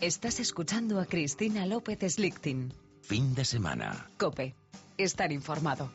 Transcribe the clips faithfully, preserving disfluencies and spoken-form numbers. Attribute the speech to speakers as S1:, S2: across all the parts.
S1: Estás escuchando a Cristina López Slichting.
S2: Fin de semana.
S1: COPE. Estar informado.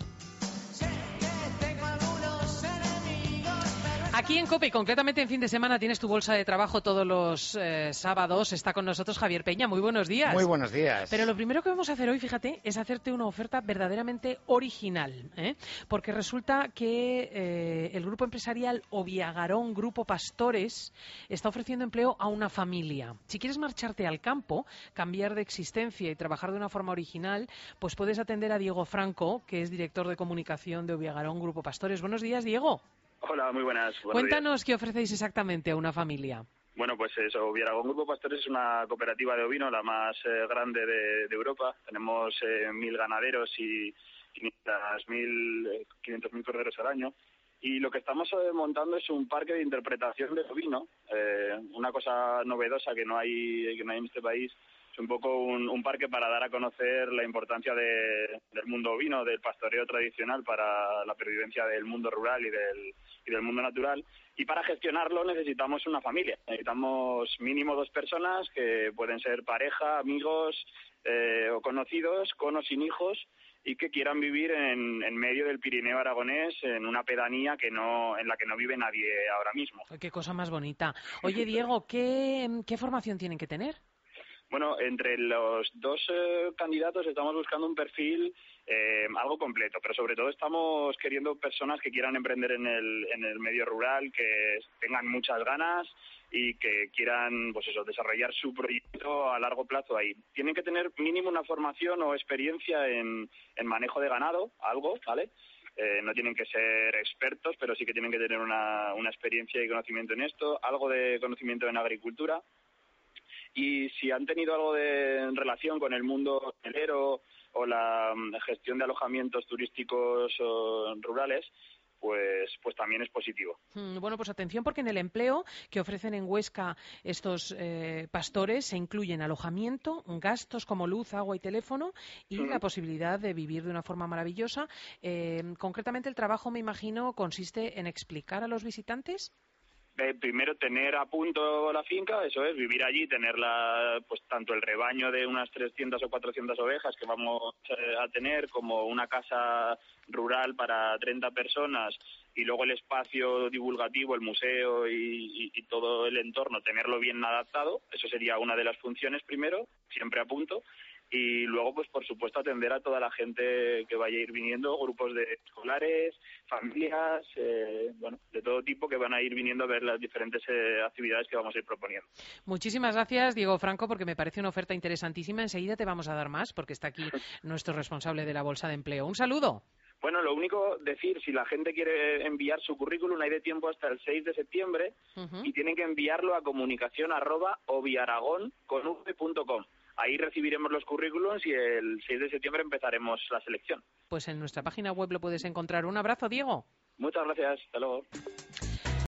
S3: Aquí en COPE, y concretamente en fin de semana, tienes tu bolsa de trabajo todos los eh, sábados. Está con nosotros Javier Peña. Muy buenos días.
S4: Muy buenos días.
S3: Pero lo primero que vamos a hacer hoy, fíjate, es hacerte una oferta verdaderamente original, ¿eh? Porque resulta que eh, el grupo empresarial Oviagarón Grupo Pastores está ofreciendo empleo a una familia. Si quieres marcharte al campo, cambiar de existencia y trabajar de una forma original, pues puedes atender a Diego Franco, que es director de comunicación de Oviagarón Grupo Pastores. Buenos días, Diego.
S5: Hola, muy buenas.
S3: Cuéntanos qué ofrecéis exactamente a una familia.
S5: Bueno, pues eso, Oviagarón Grupo Pastores es una cooperativa de ovino, la más eh, grande de, de Europa. Tenemos eh, mil ganaderos y quinientos mil corderos al año. Y lo que estamos eh, montando es un parque de interpretación de ovino, eh, una cosa novedosa que no hay que no hay en este país. Es un poco un, un parque para dar a conocer la importancia de, del mundo ovino, del pastoreo tradicional para la pervivencia del mundo rural y del, y del mundo natural. Y para gestionarlo necesitamos una familia. Necesitamos mínimo dos personas que pueden ser pareja, amigos eh, o conocidos, con o sin hijos, y que quieran vivir en, en medio del Pirineo aragonés, en una pedanía que no, en la que no vive nadie ahora mismo.
S3: Qué cosa más bonita. Oye, Diego, ¿qué, qué formación tienen que tener?
S5: Bueno, entre los dos eh, candidatos estamos buscando un perfil eh, algo completo, pero sobre todo estamos queriendo personas que quieran emprender en el, en el medio rural, que tengan muchas ganas y que quieran, pues eso, desarrollar su proyecto a largo plazo ahí. Tienen que tener mínimo una formación o experiencia en, en manejo de ganado, algo, ¿vale? Eh, no tienen que ser expertos, pero sí que tienen que tener una, una experiencia y conocimiento en esto, algo de conocimiento en agricultura. Y si han tenido algo de relación con el mundo hotelero o la gestión de alojamientos turísticos o rurales, pues pues también es positivo.
S3: Bueno, pues atención, porque en el empleo que ofrecen en Huesca estos eh, pastores se incluyen alojamiento, gastos como luz, agua y teléfono y uh-huh. la posibilidad de vivir de una forma maravillosa. Eh, concretamente, el trabajo, me imagino, consiste en explicar a los visitantes.
S5: Eh, primero tener a punto la finca, eso es, vivir allí, tener la, pues tanto el rebaño de unas trescientas o cuatrocientas ovejas que vamos eh, a tener, como una casa rural para treinta personas, y luego el espacio divulgativo, el museo y, y, y todo el entorno, tenerlo bien adaptado. Eso sería una de las funciones primero, siempre a punto. Y luego, pues por supuesto, atender a toda la gente que vaya a ir viniendo, grupos de escolares, familias, eh, bueno, de todo tipo, que van a ir viniendo a ver las diferentes eh, actividades que vamos a ir proponiendo.
S3: Muchísimas gracias, Diego Franco, porque me parece una oferta interesantísima. Enseguida te vamos a dar más, porque está aquí nuestro responsable de la Bolsa de Empleo. Un saludo.
S5: Bueno, lo único decir, si la gente quiere enviar su currículum, hay de tiempo hasta el seis de septiembre uh-huh. y tienen que enviarlo a comunicación arroba oviaragón con v punto com. Ahí recibiremos los currículums y el seis de septiembre empezaremos la selección.
S3: Pues en nuestra página web lo puedes encontrar. Un abrazo, Diego.
S5: Muchas gracias. Hasta luego.